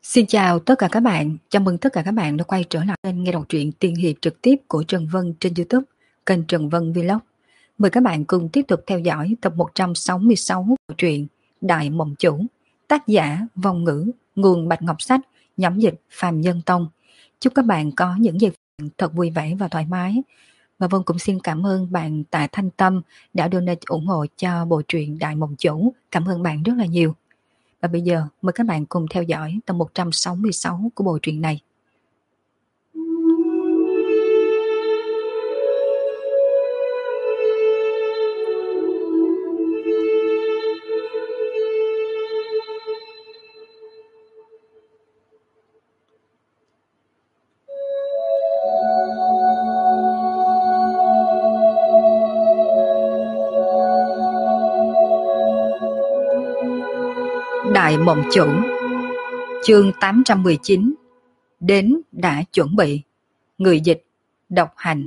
Xin chào tất cả các bạn, chào mừng tất cả các bạn đã quay trở lại kênh nghe đọc truyện tiên hiệp trực tiếp của Trần Vân trên YouTube, kênh Trần Vân Vlog. Mời các bạn cùng tiếp tục theo dõi tập 166 của truyện Đại Mộng Chủ, tác giả Vong Ngữ, nguồn Bạch Ngọc Sách, nhóm dịch Phàm Nhân Tông. Chúc các bạn có những giây phút thật vui vẻ và thoải mái. Và Vân cũng xin cảm ơn bạn Tạ Thanh Tâm đã donate ủng hộ cho bộ truyện Đại Mộng Chủ. Cảm ơn bạn rất là nhiều. Và bây giờ mời các bạn cùng theo dõi tập 166 của bộ truyện này. Đại Mộng Chủ, chương 819, đến đã chuẩn bị. Người dịch Độc Hành.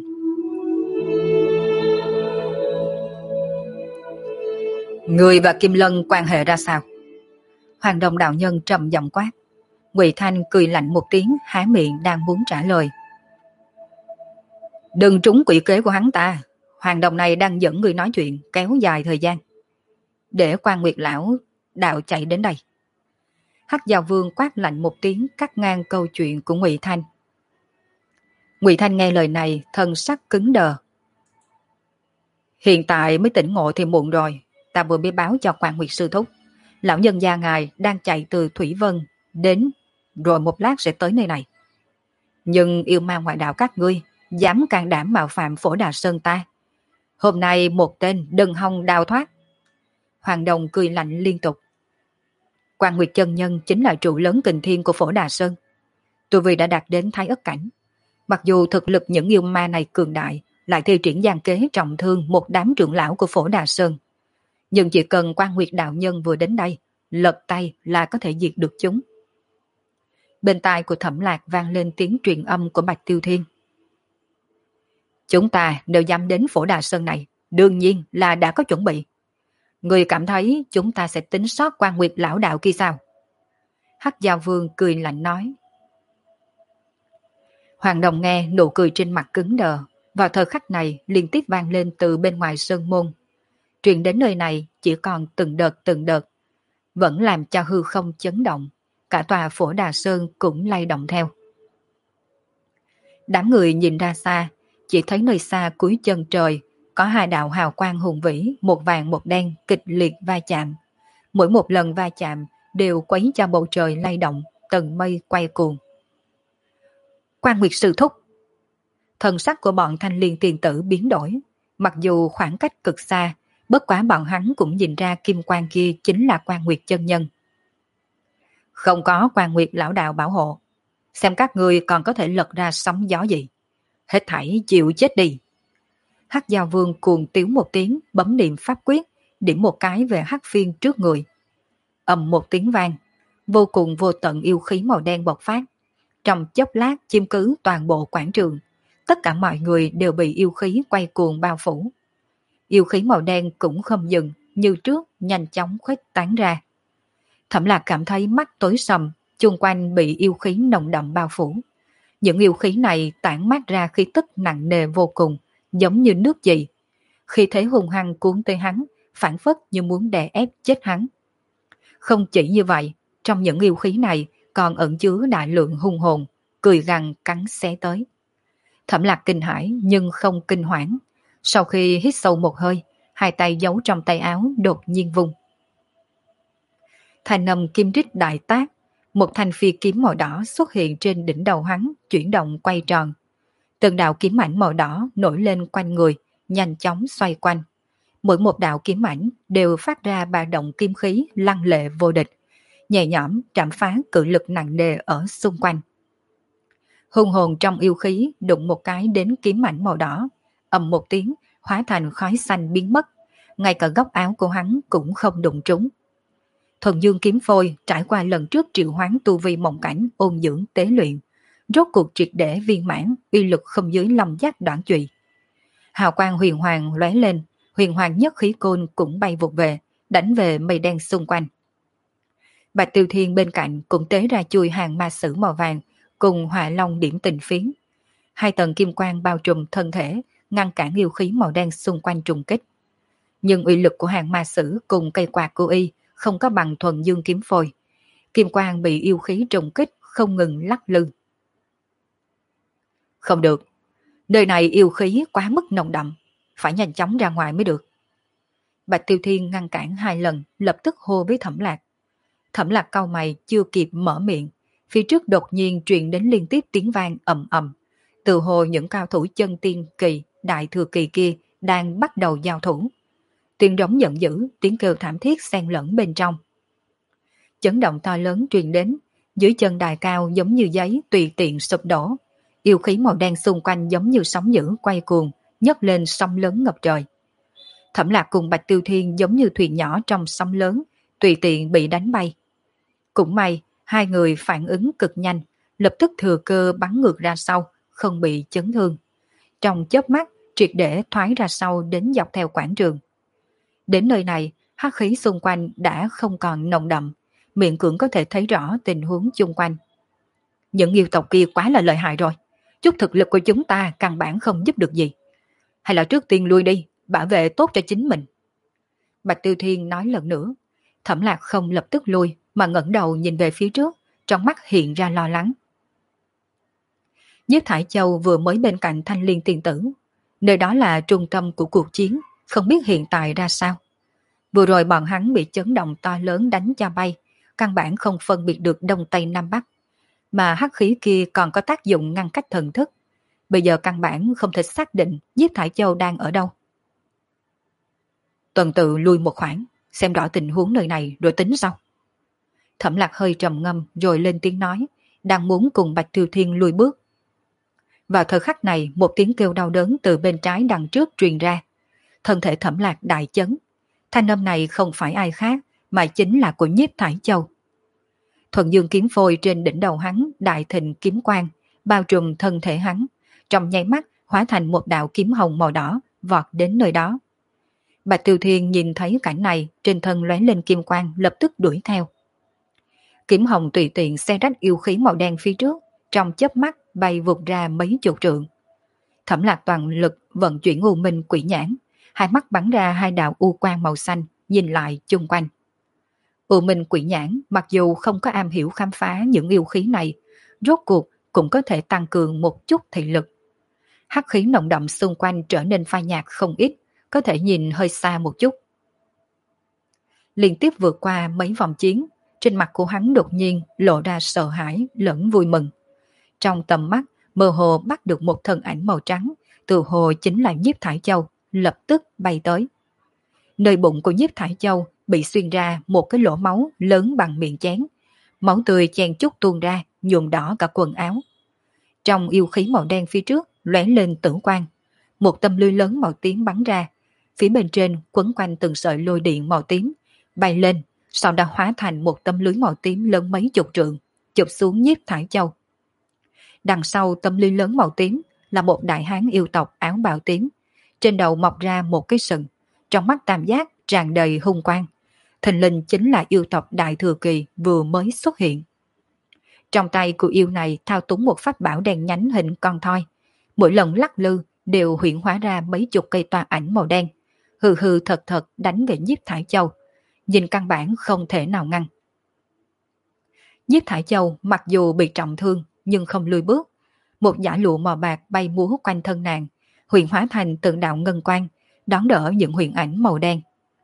Người và Kim Lân quan hệ ra sao? Hoàng Đồng đạo nhân trầm giọng quát. Ngụy Thanh cười lạnh một tiếng, há miệng đang muốn trả lời. Đừng trúng quỷ kế của hắn ta. Hoàng Đồng này đang dẫn người nói chuyện kéo dài thời gian, để Quan Nguyệt lão đạo chạy đến đây. Hắc Giao Vương quát lạnh một tiếng, cắt ngang câu chuyện của Ngụy Thanh. Ngụy Thanh nghe lời này, thân sắc cứng đờ. Hiện tại mới tỉnh ngộ thì muộn rồi. Ta vừa mới báo cho Quan Nguyệt sư thúc, lão nhân gia ngài đang chạy từ Thủy Vân đến, rồi một lát sẽ tới nơi này. Nhưng yêu ma ngoại đạo các ngươi dám can đảm mạo phạm Phổ Đà Sơn ta. Hôm nay một tên đừng hòng đào thoát. Hoàng Đồng cười lạnh liên tục. Quan Nguyệt chân nhân chính là trụ lớn kình thiên của Phổ Đà Sơn. Tu vi đã đạt đến Thái Ất cảnh. Mặc dù thực lực những yêu ma này cường đại, lại thi triển gian kế trọng thương một đám trưởng lão của Phổ Đà Sơn. Nhưng chỉ cần Quan Nguyệt đạo nhân vừa đến đây, lật tay là có thể diệt được chúng. Bên tai của Thẩm Lạc vang lên tiếng truyền âm của Bạch Tiêu Thiên. Chúng ta nếu dám đến Phổ Đà Sơn này, đương nhiên là đã có chuẩn bị. Người cảm thấy chúng ta sẽ tính sót Quan Nguyệt lão đạo kia sao? Hắc Giao Vương cười lạnh nói. Hoàng Đồng nghe nụ cười trên mặt cứng đờ. Vào thời khắc này liên tiếp vang lên từ bên ngoài sơn môn. Truyền đến nơi này chỉ còn từng đợt, vẫn làm cho hư không chấn động. Cả tòa Phổ Đà Sơn cũng lay động theo. Đám người nhìn ra xa, chỉ thấy nơi xa cuối chân trời có hai đạo hào quang hùng vĩ, một vàng một đen kịch liệt va chạm. Mỗi một lần va chạm đều quấy cho bầu trời lay động, tầng mây quay cuồng. Quan Nguyệt sư thúc. Thần sắc của bọn thanh liên tiền tử biến đổi. Mặc dù khoảng cách cực xa, bất quá bọn hắn cũng nhìn ra kim quang kia chính là Quan Nguyệt chân nhân. Không có Quan Nguyệt lão đạo bảo hộ, xem các ngươi còn có thể lật ra sóng gió gì. Hết thảy chịu chết đi. Hắc Giao Vương cuồng tiếu một tiếng, bấm niệm pháp quyết, điểm một cái về Hắc Phiên trước người. Ầm một tiếng vang, vô cùng vô tận yêu khí màu đen bộc phát. Trong chốc lát chiếm cứ toàn bộ quảng trường, tất cả mọi người đều bị yêu khí quay cuồng bao phủ. Yêu khí màu đen cũng không dừng, như trước nhanh chóng khuếch tán ra. Thẩm Lạc cảm thấy mắt tối sầm, chung quanh bị yêu khí nồng đậm bao phủ. Những yêu khí này tản mát ra khí tức nặng nề vô cùng, giống như nước chì. Khi thế hung hăng cuốn tới hắn, phản phất như muốn đè ép chết hắn. Không chỉ như vậy, trong những yêu khí này còn ẩn chứa đại lượng hung hồn, cười gằn cắn xé tới. Thẩm Lạc kinh hãi nhưng không kinh hoảng. Sau khi hít sâu một hơi, hai tay giấu trong tay áo đột nhiên vung. Thanh âm kim rít đại tác, một thanh phi kiếm màu đỏ xuất hiện trên đỉnh đầu hắn, chuyển động quay tròn. Từng đạo kiếm ảnh màu đỏ nổi lên quanh người, nhanh chóng xoay quanh. Mỗi một đạo kiếm ảnh đều phát ra ba động kim khí lăng lệ vô địch, nhẹ nhõm chạm phá cự lực nặng nề ở xung quanh. Hung hồn trong yêu khí đụng một cái đến kiếm ảnh màu đỏ, ầm một tiếng, hóa thành khói xanh biến mất. Ngay cả góc áo của hắn cũng không đụng trúng. Thuần Dương kiếm phôi trải qua lần trước triệu hoán tu vi mộng cảnh ôn dưỡng tế luyện, rốt cuộc triệt để viên mãn, uy lực không dưới lòng giác đoạn chùy. Hào quang huyền hoàng lóe lên, huyền hoàng nhất khí côn cũng bay vụt về, đánh về mây đen xung quanh. Bạch Tiêu Thiên bên cạnh cũng tế ra chui hàng ma sử màu vàng cùng hỏa long điểm tình phiến. Hai tầng kim quang bao trùm thân thể, ngăn cản yêu khí màu đen xung quanh trùng kích. Nhưng uy lực của hàng ma sử cùng cây quạt của y không có bằng thuần dương kiếm phôi. Kim quang bị yêu khí trùng kích không ngừng lắc lư. Không được, nơi này yêu khí quá mức nồng đậm, phải nhanh chóng ra ngoài mới được. Bạch Tiêu Thiên ngăn cản 2 lần, lập tức hô với Thẩm Lạc. Thẩm Lạc cau mày chưa kịp mở miệng, phía trước đột nhiên truyền đến liên tiếp tiếng vang ầm ầm. Từ hồ những cao thủ chân tiên kỳ, đại thừa kỳ kia đang bắt đầu giao thủ. Tiếng rống giận dữ, tiếng kêu thảm thiết xen lẫn bên trong. Chấn động to lớn truyền đến, dưới chân đài cao giống như giấy tùy tiện sụp đổ. Yêu khí màu đen xung quanh giống như sóng dữ quay cuồng, nhấc lên sóng lớn ngập trời. Thẩm Lạc cùng Bạch Tiêu Thiên giống như thuyền nhỏ trong sóng lớn, tùy tiện bị đánh bay. Cũng may, hai người phản ứng cực nhanh, lập tức thừa cơ bắn ngược ra sau, không bị chấn thương. Trong chớp mắt, triệt để thoái ra sau đến dọc theo quảng trường. Đến nơi này, hắc khí xung quanh đã không còn nồng đậm, miệng cưỡng có thể thấy rõ tình huống chung quanh. Những yêu tộc kia quá là lợi hại rồi, chút thực lực của chúng ta căn bản không giúp được gì. Hay là trước tiên lui đi, bảo vệ tốt cho chính mình. Bạch Tiêu Thiên nói lần nữa. Thẩm Lạc không lập tức lui, mà ngẩng đầu nhìn về phía trước, trong mắt hiện ra lo lắng. Nhiếp Thải Châu vừa mới bên cạnh Thanh Liên Tiên Tử, nơi đó là trung tâm của cuộc chiến, không biết hiện tại ra sao. Vừa rồi bọn hắn bị chấn động to lớn đánh cho bay, căn bản không phân biệt được Đông Tây Nam Bắc, mà hắc khí kia còn có tác dụng ngăn cách thần thức. Bây giờ căn bản không thể xác định Nhiếp Thải Châu đang ở đâu. Tuần tự lui một khoảng, xem rõ tình huống nơi này rồi tính sau. Thẩm Lạc hơi trầm ngâm rồi lên tiếng nói, đang muốn cùng Bạch Tiêu Thiên lùi bước. Vào thời khắc này, một tiếng kêu đau đớn từ bên trái đằng trước truyền ra. Thân thể Thẩm Lạc đại chấn. Thanh âm này không phải ai khác, mà chính là của Nhiếp Thải Châu. Thuần dương kiếm phôi trên đỉnh đầu hắn đại thịnh kiếm quang, bao trùm thân thể hắn, trong nháy mắt hóa thành một đạo kiếm hồng màu đỏ, vọt đến nơi đó. Bạch Tiêu Thiên nhìn thấy cảnh này, trên thân lóe lên kim quang, lập tức đuổi theo. Kiếm hồng tùy tiện xé rách yêu khí màu đen phía trước, trong chớp mắt bay vụt ra mấy chục trượng. Thẩm Lạc toàn lực vận chuyển U Minh Quỷ Nhãn, hai mắt bắn ra hai đạo u quang màu xanh, nhìn lại chung quanh. U Minh Quỷ Nhãn mặc dù không có am hiểu khám phá những yêu khí này, rốt cuộc cũng có thể tăng cường một chút thị lực. Hắc khí nồng đậm xung quanh trở nên phai nhạt không ít, có thể nhìn hơi xa một chút. Liên tiếp vượt qua mấy vòng chiến, trên mặt của hắn đột nhiên lộ ra sợ hãi lẫn vui mừng. Trong tầm mắt, mơ hồ bắt được một thân ảnh màu trắng, từ hồ chính là Nhiếp Thải Châu, lập tức bay tới. Nơi bụng của Nhiếp Thải Châu bị xuyên ra một cái lỗ máu lớn bằng miệng chén. Máu tươi chen chúc tuôn ra, nhuộm đỏ cả quần áo. Trong yêu khí màu đen phía trước lóe lên tử quang, một tâm lưới lớn màu tím bắn ra, phía bên trên quấn quanh từng sợi lôi điện màu tím, bay lên, sau đó hóa thành một tấm lưới màu tím lớn mấy chục trượng, chụp xuống Nhiếp Thải Châu. Đằng sau tấm lưới lớn màu tím là một đại hán yêu tộc áo bào tím, trên đầu mọc ra một cái sừng, trong mắt tam giác tràn đầy hung quang. Thình lình chính là yêu tộc Đại Thừa Kỳ vừa mới xuất hiện. Trong tay của yêu này thao túng một pháp bảo đen nhánh hình con thoi, mỗi lần lắc lư đều hiện hóa ra mấy chục cây tòa ảnh màu đen, hừ hừ thật thật đánh về Nhiếp Thải Châu, nhìn căn bản không thể nào ngăn. Nhiếp Thải Châu mặc dù bị trọng thương nhưng không lùi bước, một giả lụa màu bạc bay múa quanh thân nàng, huyền hóa thành từng đạo ngân quang, đón đỡ những huyền ảnh màu đen.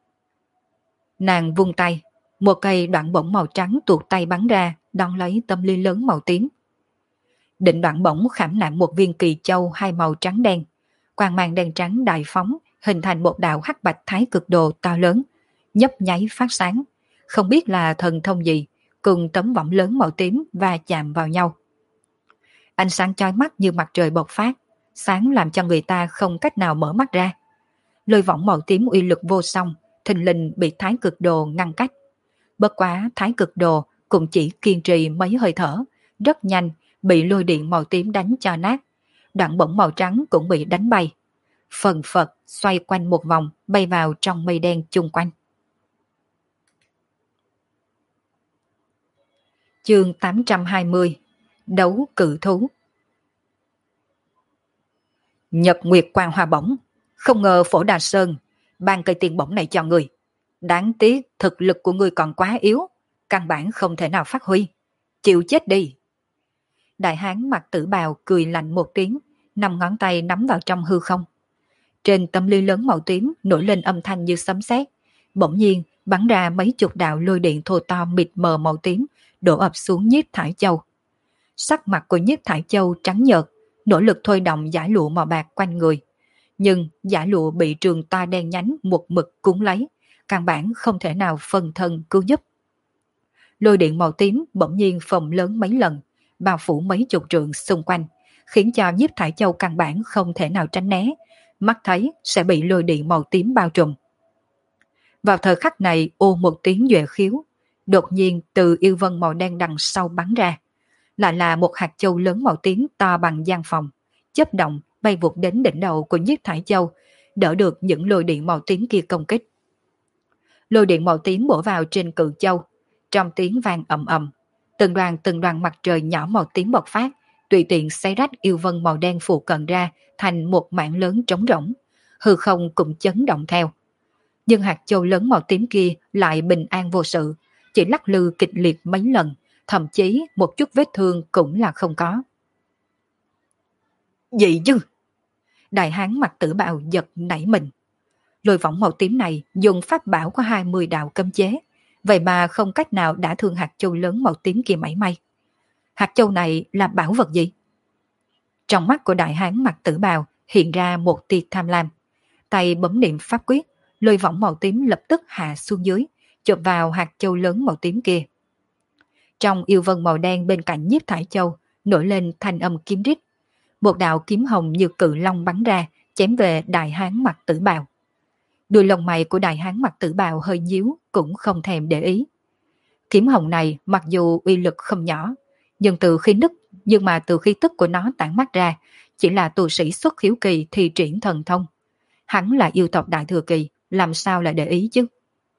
Nàng vung tay, một cây đoạn bổng màu trắng tuột tay bắn ra, đón lấy tâm ly lớn màu tím. Định đoạn bổng khảm nạm một viên kỳ châu hai màu trắng đen, quang mang đen trắng đại phóng, hình thành một đạo hắc bạch thái cực đồ to lớn, nhấp nháy phát sáng, không biết là thần thông gì, cùng tấm võng lớn màu tím và chạm vào nhau. Ánh sáng chói mắt như mặt trời bộc phát, sáng làm cho người ta không cách nào mở mắt ra. Lôi võng màu tím uy lực vô song, thình lình bị thái cực đồ ngăn cách. Bất quá thái cực đồ cũng chỉ kiên trì mấy hơi thở, rất nhanh bị lôi điện màu tím đánh cho nát. Đoạn bổng màu trắng cũng bị đánh bay. Phần phật xoay quanh một vòng, bay vào trong mây đen chung quanh. Chương 820. Đấu cự thú. Nhật Nguyệt Quang Hoa Bổng. Không ngờ Phổ Đà Sơn ban cây tiền bổng này cho người. Đáng tiếc thực lực của người còn quá yếu, căn bản không thể nào phát huy. Chịu chết đi. Đại hán mặc tử bào cười lạnh một tiếng, 5 ngón tay nắm vào trong hư không. Trên tấm ly lớn màu tím nổi lên âm thanh như sấm sét, bỗng nhiên bắn ra mấy chục đạo lôi điện thô to mịt mờ màu tím, đổ ập xuống Nhiếp Thải Châu. Sắc mặt của Nhiếp Thải Châu trắng nhợt, nỗ lực thôi động dải lụa màu bạc quanh người. Nhưng dải lụa bị trường toa đen nhánh một mực cuốn lấy, căn bản không thể nào phân thân cứu giúp. Lôi điện màu tím bỗng nhiên phồng lớn mấy lần, bao phủ mấy chục trượng xung quanh, khiến cho Nhiếp Thải Châu căn bản không thể nào tránh né, mắt thấy sẽ bị lôi điện màu tím bao trùm. Vào thời khắc này, ô một tiếng duệ khiếu, đột nhiên từ yêu vân màu đen đằng sau bắn ra, lại là một hạt châu lớn màu tím to bằng gian phòng, chớp động bay vụt đến đỉnh đầu của Nhiếp Thải Châu, đỡ được những lôi điện màu tím kia công kích. Lôi điện màu tím bổ vào trên cự châu, trong tiếng vang ầm ầm, từng đoàn mặt trời nhỏ màu tím bộc phát, tùy tiện xé rách yêu vân màu đen phụ cận ra thành một mảng lớn trống rỗng, hư không cũng chấn động theo. Nhưng hạt châu lớn màu tím kia lại bình an vô sự, chỉ lắc lư kịch liệt mấy lần, thậm chí một chút vết thương cũng là không có. Gì chứ? Đại hán mặc tử bào giật nảy mình. Lôi võng màu tím này dùng pháp bảo có 20 đạo cấm chế, vậy mà không cách nào đả thương hạt châu lớn màu tím kia mảy may. Hạt châu này là bảo vật gì? Trong mắt của đại hán mặc tử bào hiện ra một tia tham lam. Tay bấm niệm pháp quyết, lôi võng màu tím lập tức hạ xuống dưới, chộp vào hạt châu lớn màu tím kia. Trong yêu vân màu đen bên cạnh Nhiếp Thải Châu nổi lên thanh âm kiếm rít. Một đạo kiếm hồng như cự long bắn ra, chém về đại hán mặc tử bào. Đuôi lông mày của đại hán mặc tử bào hơi nhíu, cũng không thèm để ý. Kiếm hồng này mặc dù uy lực không nhỏ, nhưng từ khi tức của nó tản mắt ra, chỉ là tu sĩ xuất khiếu kỳ thi triển thần thông. Hắn là yêu tộc đại thừa kỳ, làm sao lại để ý chứ?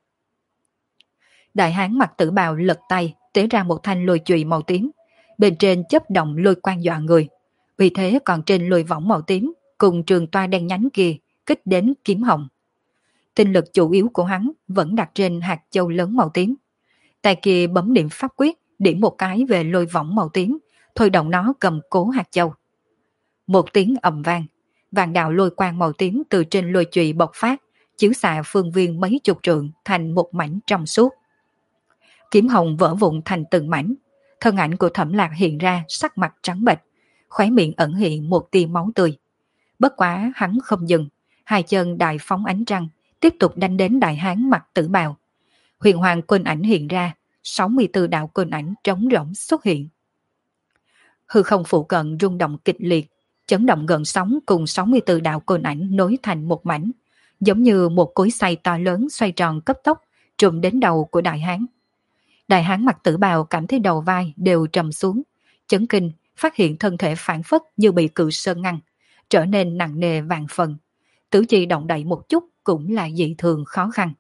Đại hán mặc tử bào lật tay, tế ra một thanh lôi chùy màu tím, bên trên chớp động lôi quang dọa người. Vì thế còn trên lôi võng màu tím cùng trường toa đen nhánh kia kích đến kiếm hồng. Tinh lực chủ yếu của hắn vẫn đặt trên hạt châu lớn màu tím. Tay kia bấm niệm pháp quyết, điểm một cái về lôi võng màu tím, thôi động nó cầm cố hạt châu. Một tiếng ầm vang, vạn đạo lôi quang màu tím từ trên lôi chùy bộc phát, chiếu xạ phương viên mấy chục trượng thành một mảnh trong suốt. Kiếm hồng vỡ vụn thành từng mảnh, thân ảnh của Thẩm Lạc hiện ra sắc mặt trắng bệch, khóe miệng ẩn hiện một tia máu tươi. Bất quá hắn không dừng, hai chân đại phóng ánh trăng, tiếp tục đánh đến đại hán mặc tử bào. Huyền hoàng côn ảnh hiện ra, 64 đạo côn ảnh trống rỗng xuất hiện. Hư không phụ cận rung động kịch liệt, chấn động gần sóng cùng 64 đạo côn ảnh nối thành một mảnh, giống như một cối xay to lớn xoay tròn cấp tốc, trùm đến đầu của đại hán. Đại hán mặc tử bào cảm thấy đầu vai đều trầm xuống, chấn kinh, phát hiện thân thể phản phất như bị cự sơn ngăn, trở nên nặng nề vạn phần. Tứ chi động đậy một chút cũng là dị thường khó khăn.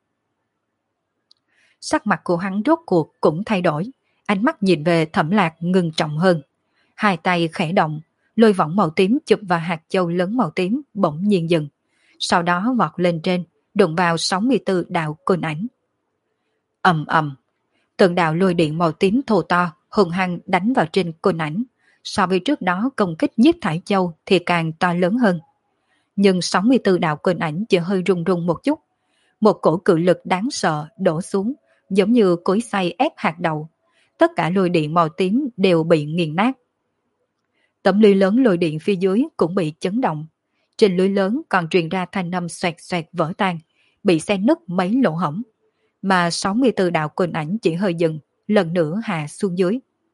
Sắc mặt của hắn rốt cuộc cũng thay đổi, ánh mắt nhìn về Thẩm Lạc ngưng trọng hơn. Hai tay khẽ động, lôi võng màu tím chụp vào hạt châu lớn màu tím bỗng nhiên dừng. Sau đó vọt lên trên, đụng vào 64 đạo côn ảnh. Ầm ầm, từng đạo lôi điện màu tím thô to hùng hăng đánh vào trên côn ảnh. So với trước đó công kích Nhiếp Thải Châu thì càng to lớn hơn. Nhưng 64 đạo côn ảnh chỉ hơi rung rung một chút. Một cổ cự lực đáng sợ đổ xuống, giống như cối xay ép hạt đậu. Tất cả lôi điện màu tím đều bị nghiền nát. Tấm lưới lớn lôi điện phía dưới cũng bị chấn động. Trên lưới lớn còn truyền ra thanh âm xoẹt xoẹt vỡ tan, bị xé nứt mấy lỗ hổng. Mà 64 đạo côn ảnh chỉ hơi dừng, lần nữa hạ xuống dưới.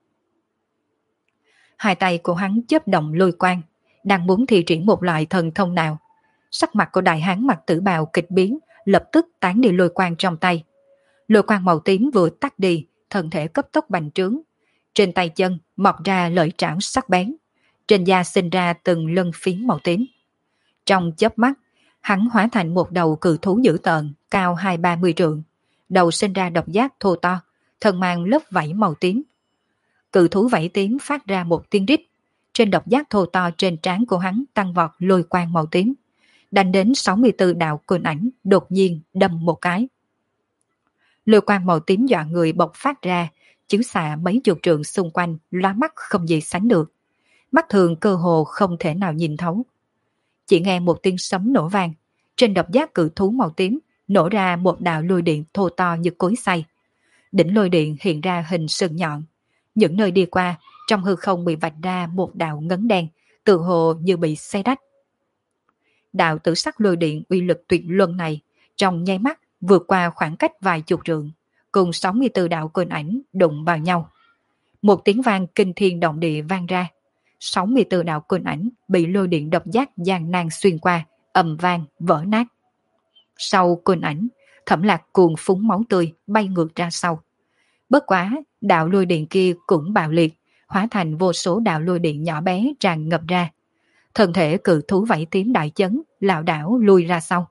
Hai tay của hắn chớp động lôi quang, đang muốn thi triển một loại thần thông nào. Sắc mặt của đại hán mặc tử bào kịch biến, lập tức tán đi lôi quang trong tay. Lôi quang màu tím vừa tắt đi, thân thể cấp tốc bành trướng. Trên tay chân mọc ra lưỡi trảo sắc bén, trên da sinh ra từng lân phiến màu tím. Trong chớp mắt, hắn hóa thành một đầu cự thú dữ tợn, cao 20-30 trượng. Đầu sinh ra độc giác thô to, thân mang lớp vảy màu tím. Cự thú vảy tím phát ra một tiếng rít. Trên độc giác thô to trên trán của hắn tăng vọt lôi quang màu tím. Đánh đến 64 đạo quyền ảnh đột nhiên đâm một cái. Lôi quang màu tím dọa người bộc phát ra, chiếu xạ mấy chục trượng xung quanh, lóa mắt không gì sánh được. Mắt thường cơ hồ không thể nào nhìn thấu. Chỉ nghe một tiếng sấm nổ vang, trên độc giác cự thú màu tím nổ ra một đạo lôi điện thô to như cối xay. Đỉnh lôi điện hiện ra hình sừng nhọn. Những nơi đi qua, trong hư không bị vạch ra một đạo ngấn đen, tự hồ như bị xé rách. Đạo tử sắc lôi điện uy lực tuyệt luân này, trong nháy mắt vượt qua khoảng cách vài chục trượng, cùng 64 đạo quyền ảnh đụng vào nhau. Một tiếng vang kinh thiên động địa vang ra. 64 đạo quyền ảnh bị lôi điện độc giác gian nan xuyên qua, ầm vang vỡ nát. Sau quyền ảnh, Thẩm Lạc cuồng phúng máu tươi bay ngược ra sau. Bất quá, đạo lôi điện kia cũng bạo liệt, hóa thành vô số đạo lôi điện nhỏ bé tràn ngập ra. Thân thể cự thú vảy tím đại chấn, lảo đảo lui ra sau.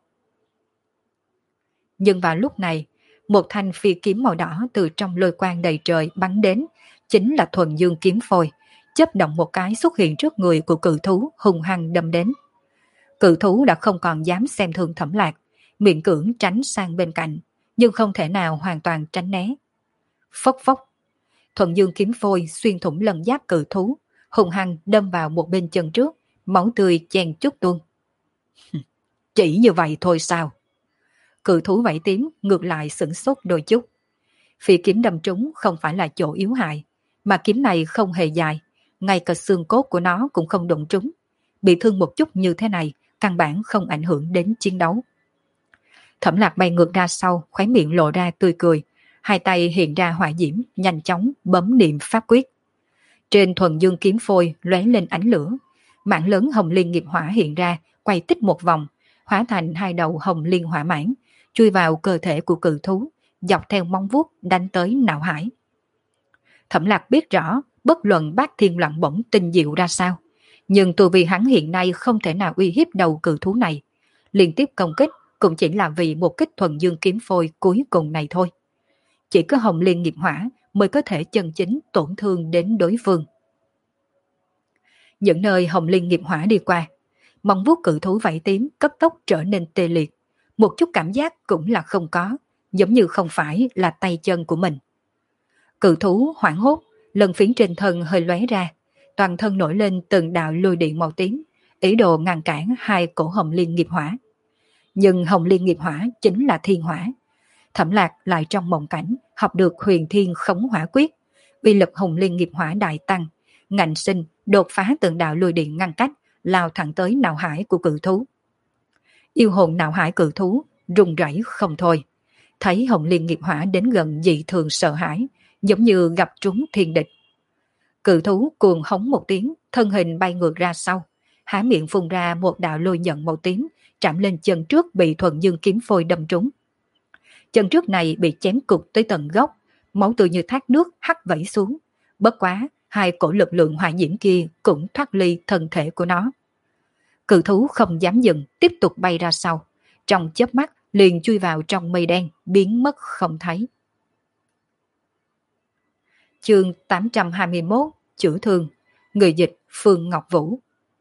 Nhưng vào lúc này, một thanh phi kiếm màu đỏ từ trong lôi quang đầy trời bắn đến, chính là thuần dương kiếm phôi, chớp động một cái xuất hiện trước người của cự thú hung hăng đâm đến. Cự thú đã không còn dám xem thường Thẩm Lạc, miễn cưỡng tránh sang bên cạnh, nhưng không thể nào hoàn toàn tránh né. Phốc phốc, thuần dương kiếm phôi xuyên thủng lân giáp cự thú, hung hăng đâm vào một bên chân trước, máu tươi chen chút tuôn. Chỉ như vậy thôi sao? Cự thú vảy tím ngược lại sửng sốt đôi chút. Phi kiếm đâm trúng không phải là chỗ yếu hại, mà kiếm này không hề dài, ngay cả xương cốt của nó cũng không đụng trúng. Bị thương một chút như thế này, căn bản không ảnh hưởng đến chiến đấu. Thẩm Lạc bay ngược ra sau, khóe miệng lộ ra tươi cười, hai tay hiện ra hỏa diễm, nhanh chóng bấm niệm pháp quyết. Trên thuần dương kiếm phôi lóe lên ánh lửa, mảng lớn hồng liên nghiệp hỏa hiện ra, quay tích một vòng, hóa thành hai đầu hồng liên hỏa mãn, chui vào cơ thể của cự thú, dọc theo móng vuốt đánh tới não hải. Thẩm Lạc biết rõ, bất luận Bát Thiên Loạn Bổng tinh diệu ra sao, nhưng tu vi hắn hiện nay không thể nào uy hiếp đầu cự thú này. Liên tiếp công kích cũng chỉ là vì một kích thuần dương kiếm phôi cuối cùng này thôi. Chỉ có hồng liên nghiệp hỏa mới có thể chân chính tổn thương đến đối phương. Những nơi hồng liên nghiệp hỏa đi qua, móng vuốt cự thú vảy tím cấp tốc trở nên tê liệt, một chút cảm giác cũng là không có, giống như không phải là tay chân của mình. Cự thú hoảng hốt, lần phiến trên thân hơi lóe ra, toàn thân nổi lên từng đạo lôi điện màu tím, ý đồ ngăn cản hai cổ hồng liên nghiệp hỏa. Nhưng hồng liên nghiệp hỏa chính là thiên hỏa. Thẩm Lạc lại trong mộng cảnh học được huyền thiên khống hỏa quyết, uy lực hồng liên nghiệp hỏa đại tăng, ngạnh sinh đột phá từng đạo lôi điện ngăn cách, lao thẳng tới não hải của cự thú. Yêu hồn não hải cự thú run rẩy không thôi, thấy hồng liên nghiệp hỏa đến gần dị thường sợ hãi, giống như gặp trúng thiên địch. Cự thú cuồng hống một tiếng, thân hình bay ngược ra sau, há miệng phun ra một đạo lôi nhận màu tím, chạm lên chân trước bị thuần dương kiếm phôi đâm trúng. Chân trước này bị chém cục tới tận gốc, máu tươi như thác nước hắt vẩy xuống. Bất quá, hai cổ lực lượng hỏa diễm kia cũng thoát ly thân thể của nó. Cự thú không dám dừng, tiếp tục bay ra sau. Trong chớp mắt liền chui vào trong mây đen, biến mất không thấy. Chương 821, chữa thương. Người dịch Phương Ngọc Vũ.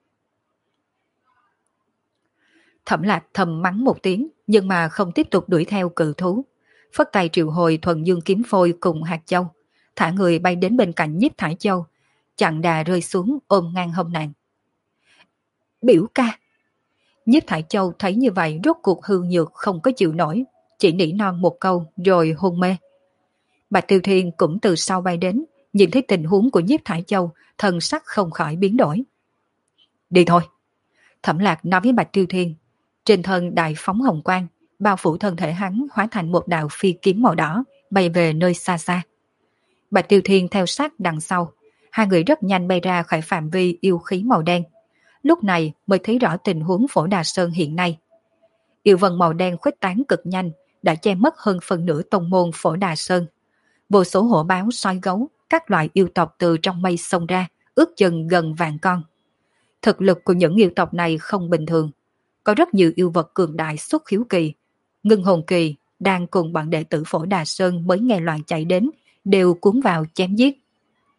Thẩm Lạc thầm mắng một tiếng, nhưng mà không tiếp tục đuổi theo cự thú. Phất tay triệu hồi thuần dương kiếm phôi cùng hạt châu, thả người bay đến bên cạnh Nhiếp Thải Châu, chặn đà rơi xuống ôm ngang hông nàng. Biểu ca! Nhiếp Thải Châu thấy như vậy rốt cuộc hư nhược không có chịu nổi, chỉ nỉ non một câu rồi hôn mê. Bạch Tiêu Thiên cũng từ sau bay đến, nhìn thấy tình huống của Nhiếp Thải Châu, thần sắc không khỏi biến đổi. Đi thôi! Thẩm Lạc nói với Bạch Tiêu Thiên. Trên thân đại phóng hồng quang, bao phủ thân thể hắn hóa thành một đạo phi kiếm màu đỏ, bay về nơi xa xa. Bạch Tiêu Thiên theo sát đằng sau, hai người rất nhanh bay ra khỏi phạm vi yêu khí màu đen. Lúc này mới thấy rõ tình huống Phổ Đà Sơn hiện nay. Yêu vân màu đen khuếch tán cực nhanh, đã che mất hơn phần nửa tông môn Phổ Đà Sơn. Vô số hổ báo, sói gấu, các loại yêu tộc từ trong mây xông ra, ước chừng gần vạn con. Thực lực của những yêu tộc này không bình thường. Có rất nhiều yêu vật cường đại xuất khiếu kỳ, ngưng hồn kỳ đang cùng bọn đệ tử Phổ Đà Sơn mới nghe loạn chạy đến, đều cuốn vào chém giết.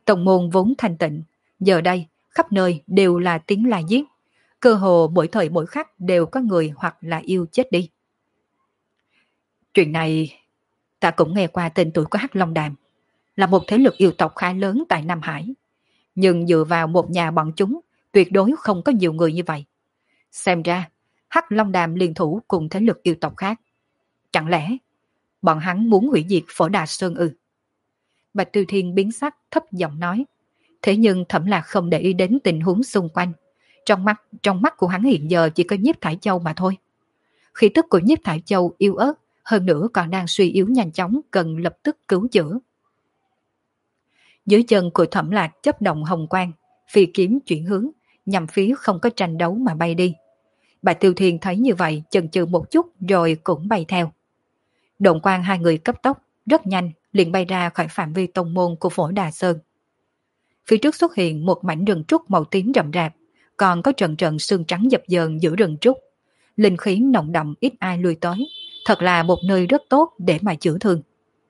Tông môn vốn thanh tịnh, giờ đây khắp nơi đều là tiếng la giết, cơ hồ mỗi thời mỗi khắc đều có người hoặc là yêu chết đi. Chuyện này ta cũng nghe qua tên tuổi của Hắc Long Đàm, là một thế lực yêu tộc khá lớn tại Nam Hải. Nhưng dựa vào một nhà bọn chúng, tuyệt đối không có nhiều người như vậy. Xem ra, Hắc Long Đàm liên thủ cùng thế lực yêu tộc khác. Chẳng lẽ, bọn hắn muốn hủy diệt Phổ Đà Sơn ư? Bạch Tiêu Thiên biến sắc thấp giọng nói. Thế nhưng Thẩm Lạc không để ý đến tình huống xung quanh. Trong mắt của hắn hiện giờ chỉ có Nhiếp Thải Châu mà thôi. Khí tức của Nhiếp Thải Châu yếu ớt, hơn nữa còn đang suy yếu nhanh chóng, cần lập tức cứu chữa. Dưới chân của Thẩm Lạc chấp động hồng quang, phi kiếm chuyển hướng, nhằm phía không có tranh đấu mà bay đi. Bạch Tiêu Thiên thấy như vậy, chần chừ một chút rồi cũng bay theo. Độn quang hai người cấp tốc, rất nhanh, liền bay ra khỏi phạm vi tông môn của Phổ Đà Sơn. Phía trước xuất hiện một mảnh rừng trúc màu tím rậm rạp, còn có trận trận sương trắng dập dờn giữa rừng trúc. Linh khí nồng đậm ít ai lui tới, thật là một nơi rất tốt để mà chữa thương.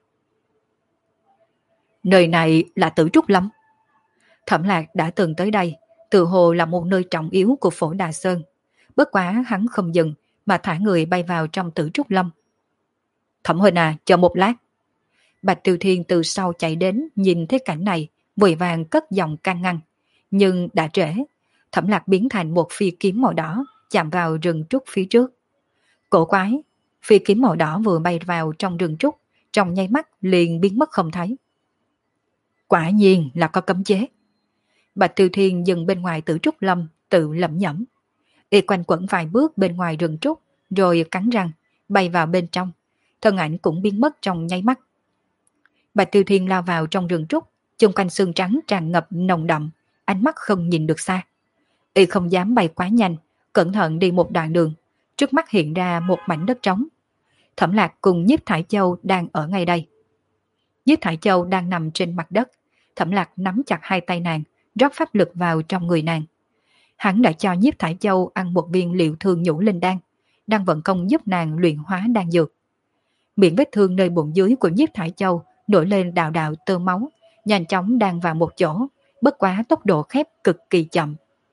Nơi này là Tử Trúc Lâm. Thẩm Lạc đã từng tới đây, tự hồ là một nơi trọng yếu của Phổ Đà Sơn. Bất quá hắn không dừng mà thả người bay vào trong Tử Trúc Lâm. Thẩm huynh à, chờ một lát. Bạch Tiêu Thiên từ sau chạy đến, nhìn thấy cảnh này, vội vàng cất giọng can ngăn. Nhưng đã trễ, Thẩm Lạc biến thành một phi kiếm màu đỏ, chạm vào rừng trúc phía trước. Cổ quái, phi kiếm màu đỏ vừa bay vào trong rừng trúc, trong nháy mắt liền biến mất không thấy. Quả nhiên là có cấm chế. Bạch Tiêu Thiên dừng bên ngoài Tử Trúc Lâm, tự lẩm nhẩm. Y quanh quẩn vài bước bên ngoài rừng trúc, rồi cắn răng, bay vào bên trong. Thân ảnh cũng biến mất trong nháy mắt. Bạch Tiêu Thiên lao vào trong rừng trúc, chung quanh xương trắng tràn ngập nồng đậm, ánh mắt không nhìn được xa. Y không dám bay quá nhanh, cẩn thận đi một đoạn đường, trước mắt hiện ra một mảnh đất trống. Thẩm Lạc cùng Nhiếp Thải Châu đang ở ngay đây. Nhiếp Thải Châu đang nằm trên mặt đất, Thẩm Lạc nắm chặt hai tay nàng, rót pháp lực vào trong người nàng. Hắn đã cho Nhiếp Thải Châu ăn một viên liệu thương nhũ linh đan, đang vận công giúp nàng luyện hóa đan dược. Miệng vết thương nơi bụng dưới của Nhiếp Thải Châu nổi lên đạo đạo tơ máu, nhanh chóng đan vào một chỗ, bất quá tốc độ khép cực kỳ chậm.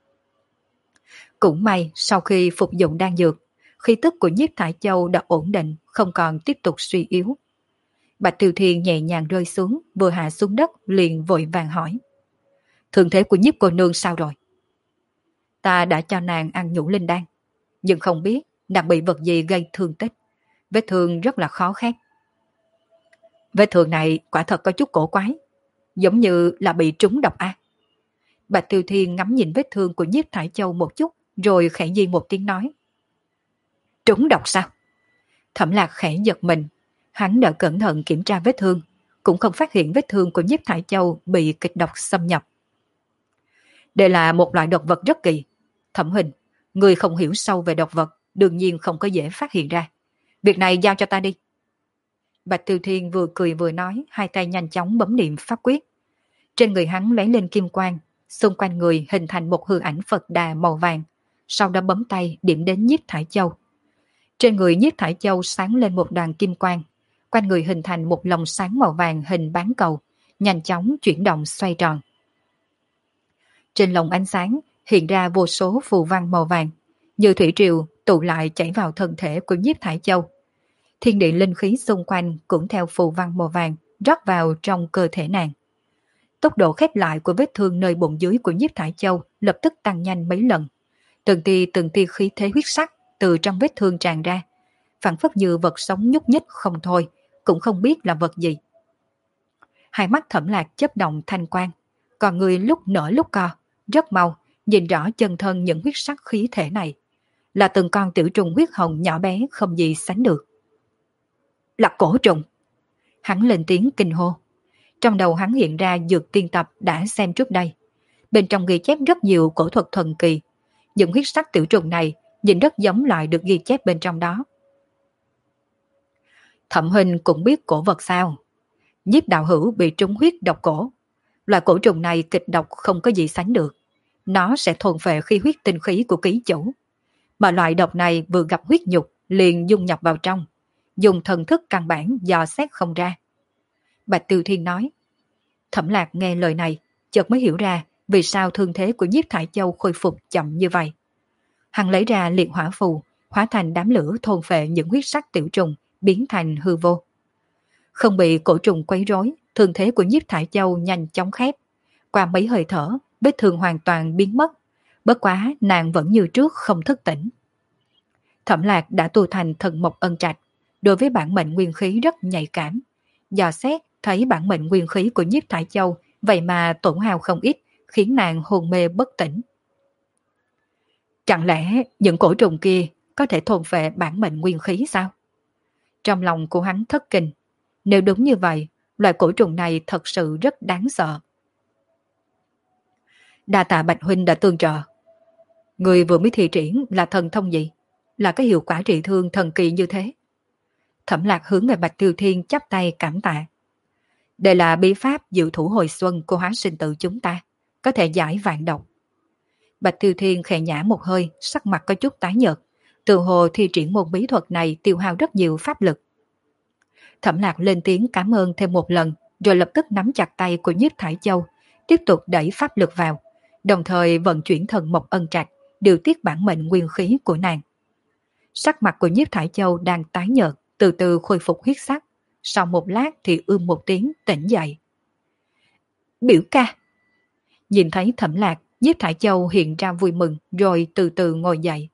Cũng may sau khi phục dụng đan dược, khí tức của Nhiếp Thải Châu đã ổn định, không còn tiếp tục suy yếu. Bạch Tiêu Thiên nhẹ nhàng rơi xuống, vừa hạ xuống đất liền vội vàng hỏi. Thương thế của Nhiếp cô nương sao rồi? Ta đã cho nàng ăn nhũ linh đan, nhưng không biết nàng bị vật gì gây thương tích. Vết thương rất là khó khép. Vết thương này quả thật có chút cổ quái, giống như là bị trúng độc a. Bạch Tiêu Thiên ngắm nhìn vết thương của Nhiếp Thải Châu một chút, rồi khẽ di một tiếng nói. Trúng độc sao? Thẩm Lạc khẽ giật mình, hắn đã cẩn thận kiểm tra vết thương, cũng không phát hiện vết thương của Nhiếp Thải Châu bị kịch độc xâm nhập. Đây là một loại độc vật rất kỳ. Thẩm huynh, người không hiểu sâu về độc vật, đương nhiên không có dễ phát hiện ra. Việc này giao cho ta đi. Bạch Tiêu Thiên vừa cười vừa nói, hai tay nhanh chóng bấm niệm pháp quyết. Trên người hắn lấy lên kim quang, xung quanh người hình thành một hư ảnh Phật Đà màu vàng, sau đó bấm tay điểm đến Nhiếp Thải Châu. Trên người Nhiếp Thải Châu sáng lên một đoàn kim quang, quanh người hình thành một lồng sáng màu vàng hình bán cầu, nhanh chóng chuyển động xoay tròn. Trên lồng ánh sáng hiện ra vô số phù văn màu vàng, như thủy triều tụ lại chảy vào thân thể của Nhiếp Thải Châu. Thiên địa linh khí xung quanh cũng theo phù văn màu vàng rót vào trong cơ thể nàng. Tốc độ khép lại của vết thương nơi bụng dưới của Nhiếp Thải Châu lập tức tăng nhanh mấy lần. Từng tia khí thế huyết sắc từ trong vết thương tràn ra, phảng phất như vật sống nhúc nhích không thôi, cũng không biết là vật gì. Hai mắt Thẩm Lạc chớp động thanh quang, còn người lúc nở lúc co, rất mau nhìn rõ chân thân những huyết sắc khí thể này, là từng con tiểu trùng huyết hồng nhỏ bé không gì sánh được. Là cổ trùng! Hắn lên tiếng kinh hô. Trong đầu hắn hiện ra dược tiên tập đã xem trước đây. Bên trong ghi chép rất nhiều cổ thuật thần kỳ. Những huyết sắc tiểu trùng này nhìn rất giống lại được ghi chép bên trong đó. Thẩm huynh cũng biết cổ vật sao? Nhiếp đạo hữu bị trúng huyết độc cổ. Loại cổ trùng này kịch độc không có gì sánh được. Nó sẽ thôn phệ khí huyết tinh khí của ký chủ. Mà loại độc này vừa gặp huyết nhục liền dung nhập vào trong, dùng thần thức căn bản dò xét không ra. Bạch Tiêu Thiên nói. Thẩm Lạc nghe lời này, chợt mới hiểu ra vì sao thương thế của Nhiếp Thải Châu khôi phục chậm như vậy. Hắn lấy ra liệt hỏa phù, hóa thành đám lửa thôn phệ những huyết sắc tiểu trùng, biến thành hư vô. Không bị cổ trùng quấy rối, thương thế của Nhiếp Thải Châu nhanh chóng khép. Qua mấy hơi thở, vết thương hoàn toàn biến mất. Bất quá nàng vẫn như trước không thức tỉnh. Thẩm Lạc đã tu thành thần mộc ân trạch, đối với bản mệnh nguyên khí rất nhạy cảm. Dò xét thấy bản mệnh nguyên khí của Nhiếp Thải Châu vậy mà tổn hao không ít, khiến nàng hôn mê bất tỉnh. Chẳng lẽ những cổ trùng kia có thể thôn phệ bản mệnh nguyên khí sao? Trong lòng của hắn thất kinh. Nếu đúng như vậy, loại cổ trùng này thật sự rất đáng sợ. Đa tạ Bạch Huynh đã tương trợ. Người vừa mới thi triển là thần thông gì? Là cái hiệu quả trị thương thần kỳ như thế? Thẩm Lạc hướng về Bạch Tiêu Thiên chắp tay cảm tạ. Đây là bí pháp diệu thủ hồi xuân của Hóa Sinh Tự chúng ta, có thể giải vạn độc. Bạch Tiêu Thiên khẽ nhả một hơi, sắc mặt có chút tái nhợt. Từ hồ thi triển môn bí thuật này tiêu hao rất nhiều pháp lực. Thẩm Lạc lên tiếng cảm ơn thêm một lần, rồi lập tức nắm chặt tay của Nhiếp Thải Châu, tiếp tục đẩy pháp lực vào, đồng thời vận chuyển thần mộc ân trạch, điều tiết bản mệnh nguyên khí của nàng. Sắc mặt của Nhiếp Thải Châu đang tái nhợt, từ từ khôi phục huyết sắc. Sau một lát thì một tiếng tỉnh dậy. Biểu ca! Nhìn thấy Thẩm Lạc, Nhiếp Thải Châu hiện ra vui mừng rồi từ từ ngồi dậy.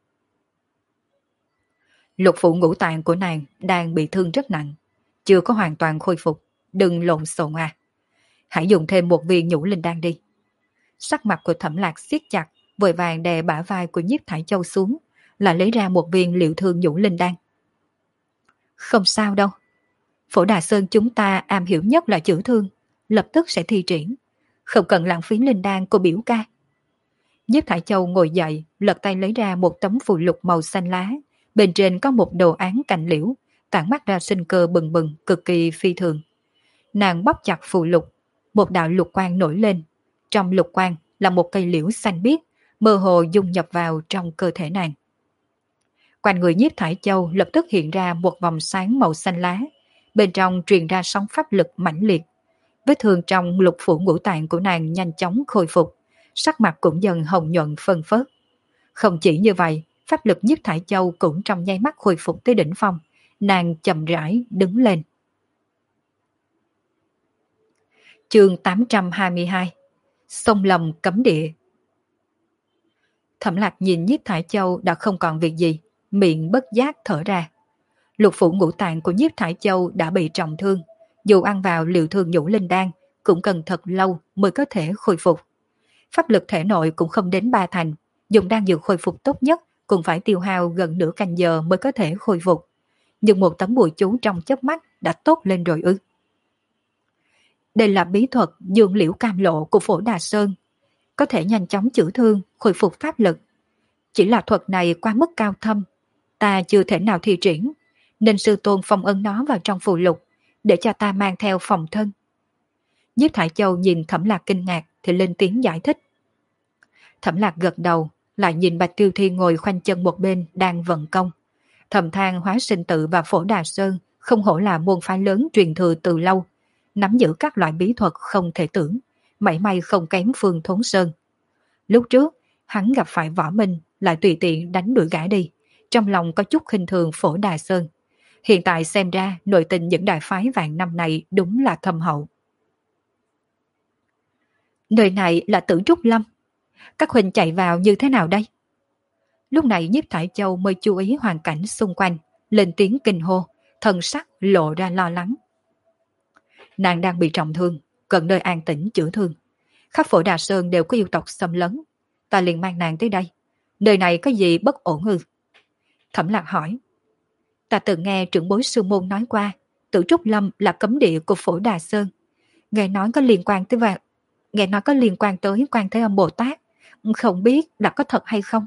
Lục phủ ngũ tạng của nàng đang bị thương rất nặng, chưa có hoàn toàn khôi phục, đừng lộn xộn à. Hãy dùng thêm một viên nhũ linh đan đi. Sắc mặt của Thẩm Lạc siết chặt, vội vàng đè bả vai của Nhiếp Thải Châu xuống, là lấy ra một viên liệu thương nhũ linh đan. Không sao đâu. Phổ Đà Sơn chúng ta am hiểu nhất là chữa thương, lập tức sẽ thi triển. Không cần lãng phí linh đan của biểu ca. Nhiếp Thải Châu ngồi dậy, lật tay lấy ra một tấm phù lục màu xanh lá. Bên trên có một đồ án cành liễu, tản mắt ra sinh cơ bừng bừng, cực kỳ phi thường. Nàng bóp chặt phù lục, một đạo lục quang nổi lên. Trong lục quang là một cây liễu xanh biếc, mơ hồ dung nhập vào trong cơ thể nàng. Quanh người Nhiếp Thải Châu lập tức hiện ra một vòng sáng màu xanh lá, bên trong truyền ra sóng pháp lực mãnh liệt. Vết thương trong lục phủ ngũ tạng của nàng nhanh chóng khôi phục, sắc mặt cũng dần hồng nhuận phân phớt. Không chỉ như vậy, pháp lực Nhiếp Thải Châu cũng trong nháy mắt khôi phục tới đỉnh phong, nàng chậm rãi đứng lên. Chương 822 Sông Lầm Cấm Địa. Thẩm Lạc nhìn Nhiếp Thải Châu đã không còn việc gì, miệng bất giác thở ra. Lục phủ ngũ tạng của Nhiếp Thải Châu đã bị trọng thương, dù ăn vào liều thương nhũ linh đan cũng cần thật lâu mới có thể khôi phục. Pháp lực thể nội cũng không đến 3 thành, dùng đan dược khôi phục tốt nhất cũng phải tiêu hao gần nửa canh giờ mới có thể khôi phục. Nhưng một tấm bùa chú trong chớp mắt đã tốt lên rồi ư? Đây là bí thuật dương liễu cam lộ của Phổ Đà Sơn, có thể nhanh chóng chữa thương, khôi phục pháp lực. Chỉ là thuật này quá mức cao thâm, ta chưa thể nào thi triển, nên sư tôn phong ấn nó vào trong phù lục, để cho ta mang theo phòng thân. Nhiếp Thải Châu nhìn Thẩm Lạc kinh ngạc thì lên tiếng giải thích. Thẩm Lạc gật đầu, lại nhìn Bạch Tiêu Thiên ngồi khoanh chân một bên đang vận công. Thầm than Hóa Sinh Tự và Phổ Đà Sơn không hổ là môn phái lớn truyền thừa từ lâu, nắm giữ các loại bí thuật không thể tưởng, mảy may không kém Phương Thốn Sơn. Lúc trước, hắn gặp phải Võ Minh lại tùy tiện đánh đuổi gã đi, trong lòng có chút khinh thường Phổ Đà Sơn. Hiện tại xem ra nội tình những đại phái vạn năm này đúng là thâm hậu. Nơi này là Tử Trúc Lâm. Các huynh chạy vào như thế nào đây? Lúc này Nhiếp Thải Châu mới chú ý hoàn cảnh xung quanh, lên tiếng kinh hô, thần sắc lộ ra lo lắng. Nàng đang bị trọng thương, cần nơi an tĩnh chữa thương. Khắp Phổ Đà Sơn đều có yêu tộc xâm lấn, ta liền mang nàng tới đây. Nơi này có gì bất ổn ư? Thẩm Lạc hỏi. Ta từng nghe trưởng bối sư môn nói qua, Tử Trúc Lâm là cấm địa của Phổ Đà Sơn. Nghe nói có liên quan tới Quan Thế Âm Bồ Tát, không biết là có thật hay không.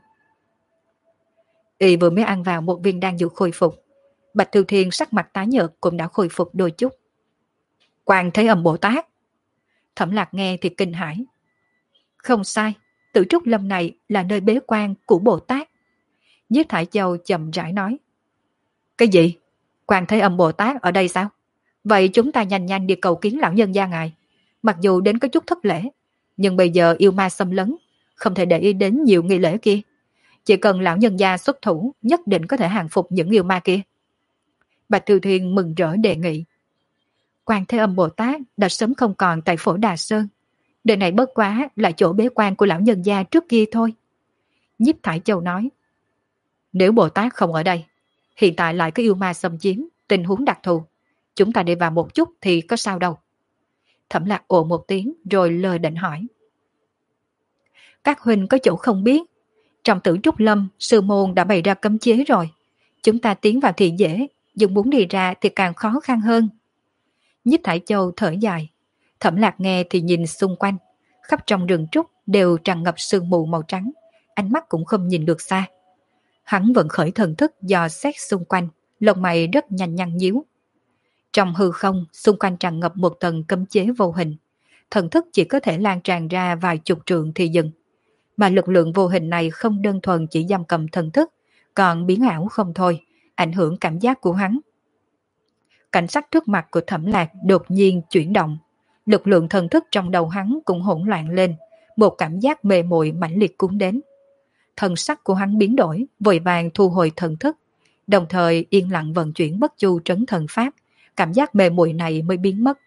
Y vừa mới ăn vào một viên đan dược khôi phục, Bạch Tiêu Thiên sắc mặt tái nhợt cũng đã khôi phục đôi chút. Quan Thế Âm Bồ Tát. Thẩm Lạc nghe thì kinh hãi. Không sai, Tử Trúc Lâm này là nơi bế quan của Bồ Tát. Nhiếp Thải Châu chậm rãi nói. Cái gì? Quan Thế Âm Bồ Tát ở đây sao? Vậy chúng ta nhanh nhanh đi cầu kiến lão nhân gia ngài. Mặc dù đến có chút thất lễ, Nhưng bây giờ yêu ma xâm lấn, không thể để ý đến nhiều nghi lễ kia. Chỉ cần lão nhân gia xuất thủ, nhất định có thể hàng phục những yêu ma kia. Bạch Tiêu Thiên mừng rỡ đề nghị. Quan Thế Âm Bồ Tát đã sớm không còn tại Phổ Đà Sơn. Đời này bất quá là chỗ bế quan của lão nhân gia trước kia thôi. Nhiếp Thải Châu nói. Nếu Bồ Tát không ở đây, hiện tại lại có yêu ma xâm chiếm, tình huống đặc thù. Chúng ta đi vào một chút thì có sao đâu. Thẩm Lạc ồ một tiếng rồi lờ định hỏi. Các huynh có chỗ không biết. Trong Tử Trúc Lâm, sư môn đã bày ra cấm chế rồi. Chúng ta tiến vào thì dễ, nhưng muốn đi ra thì càng khó khăn hơn. Nhiếp Thải Châu thở dài. Thẩm Lạc nghe thì nhìn xung quanh. Khắp trong rừng trúc đều tràn ngập sương mù màu trắng. Ánh mắt cũng không nhìn được xa. Hắn vẫn khởi thần thức dò xét xung quanh. Lông mày rất nhanh nhăn nhíu. Trong hư không, xung quanh tràn ngập một tầng cấm chế vô hình. Thần thức chỉ có thể lan tràn ra vài chục trượng thì dừng. Mà lực lượng vô hình này không đơn thuần chỉ giam cầm thần thức, còn biến ảo không thôi, ảnh hưởng cảm giác của hắn. Cảnh sắc trước mặt của Thẩm Lạc đột nhiên chuyển động. Lực lượng thần thức trong đầu hắn cũng hỗn loạn lên, một cảm giác mê muội mãnh liệt cuốn đến. Thần sắc của hắn biến đổi, vội vàng thu hồi thần thức, đồng thời yên lặng vận chuyển bất chu trấn thần pháp, cảm giác mê muội này mới biến mất.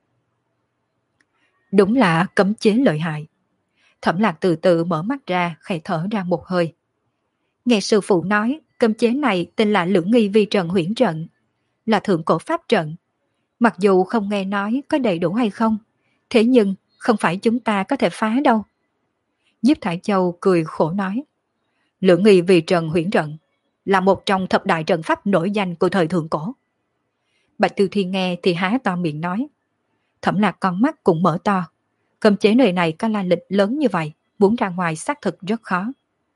Đúng là cấm chế lợi hại. Thẩm Lạc từ từ mở mắt ra, khẽ thở ra một hơi. Nghe sư phụ nói, cấm chế này tên là Lưỡng Nghi Vi Trận Huyễn Trận, là thượng cổ pháp trận. Mặc dù không nghe nói có đầy đủ hay không, thế nhưng không phải chúng ta có thể phá đâu. Nhiếp Thải Châu cười khổ nói. Lưỡng Nghi Vi Trận Huyễn Trận là một trong thập đại trận pháp nổi danh của thời thượng cổ. Bạch Tiêu Thiên nghe thì há to miệng nói. Thẩm Lạc con mắt cũng mở to. Cấm chế nơi này có la lịch lớn như vậy, muốn ra ngoài xác thực rất khó.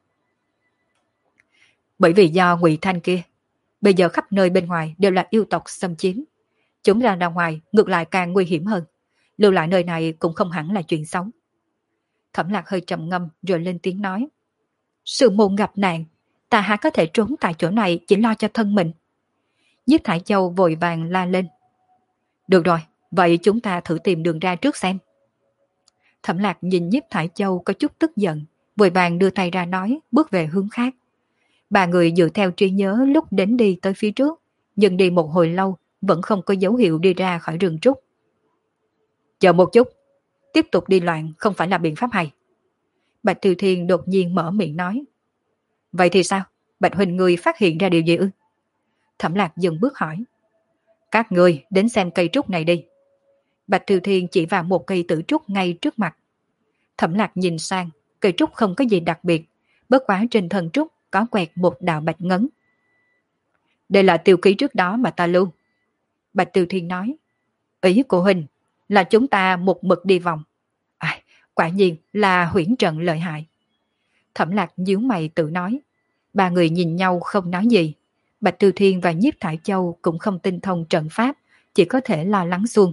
Bởi vì do Ngụy Thanh kia, bây giờ khắp nơi bên ngoài đều là yêu tộc xâm chiếm. Chúng ra ngoài ngược lại càng nguy hiểm hơn. Lưu lại nơi này cũng không hẳn là chuyện xấu. Thẩm Lạc hơi trầm ngâm rồi lên tiếng nói. Sư môn gặp nạn, ta há có thể trốn tại chỗ này chỉ lo cho thân mình. Nhiếp Thải Châu vội vàng la lên. Được rồi, vậy chúng ta thử tìm đường ra trước xem. Thẩm Lạc nhìn Nhiếp Thải Châu có chút tức giận, vội vàng đưa tay ra nói, bước về hướng khác. Ba người dựa theo trí nhớ lúc đến đi tới phía trước, nhưng đi một hồi lâu vẫn không có dấu hiệu đi ra khỏi rừng trúc. Chờ một chút, tiếp tục đi loạn không phải là biện pháp hay. Bạch Tiêu Thiên đột nhiên mở miệng nói. Vậy thì sao? Bạch huynh người phát hiện ra điều gì ư? Thẩm Lạc dừng bước hỏi. Các người đến xem cây trúc này đi. Bạch Tiêu Thiên chỉ vào một cây tử trúc ngay trước mặt. Thẩm Lạc nhìn sang, cây trúc không có gì đặc biệt, bất quá trên thân trúc có quẹt một đạo bạch ngấn. Đây là tiêu ký trước đó mà ta lưu. Bạch Tiêu Thiên nói. Ý của huynh là chúng ta một mực đi vòng. Quả nhiên là huyễn trận lợi hại. Thẩm Lạc nhíu mày tự nói. Ba người nhìn nhau không nói gì. Bạch Tiêu Thiên và Nhiếp Thải Châu cũng không tinh thông trận pháp, chỉ có thể lo lắng xuông.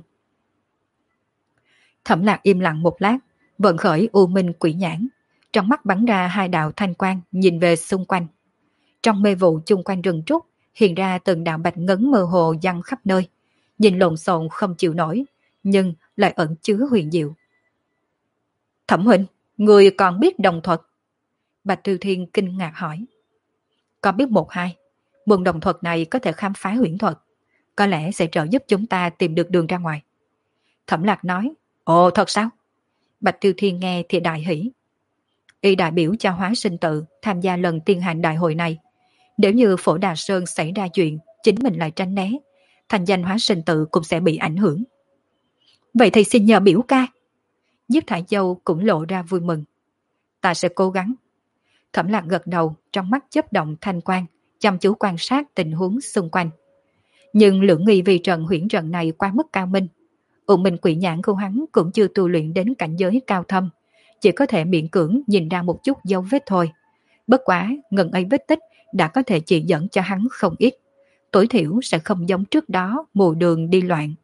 Thẩm Lạc im lặng một lát, vận khởi U Minh Quỷ Nhãn, trong mắt bắn ra hai đạo thanh quang nhìn về xung quanh. Trong mê vụ chung quanh rừng trúc hiện ra từng đạo bạch ngấn mơ hồ giăng khắp nơi, nhìn lộn xộn không chịu nổi, nhưng lại ẩn chứa huyền diệu. Thẩm huynh, người còn biết đồng thuật? Bạch Tiêu Thiên kinh ngạc hỏi. Có biết một hai, môn đồng thuật này có thể khám phá huyễn thuật, có lẽ sẽ trợ giúp chúng ta tìm được đường ra ngoài. Thẩm Lạc nói. Ồ, thật sao? Bạch Tiêu Thiên nghe thì đại hỉ. Y đại biểu cho Hóa Sinh Tự tham gia lần tiên hành đại hội này. Nếu như Phổ Đà Sơn xảy ra chuyện, chính mình lại tránh né, thành danh Hóa Sinh Tự cũng sẽ bị ảnh hưởng. Vậy thì xin nhờ biểu ca. Nhiếp Thải Châu cũng lộ ra vui mừng. Ta sẽ cố gắng. Thẩm Lạc gật đầu, trong mắt chớp động thanh quang, chăm chú quan sát tình huống xung quanh. Nhưng Lưỡng Nghi Vi Trận Huyễn Trận này quá mức cao minh. U Minh Quỷ Nhãn của hắn cũng chưa tu luyện đến cảnh giới cao thâm, chỉ có thể miễn cưỡng nhìn ra một chút dấu vết thôi. Bất quá, ngần ấy vết tích đã có thể chỉ dẫn cho hắn không ít, tối thiểu sẽ không giống trước đó mù đường đi loạn.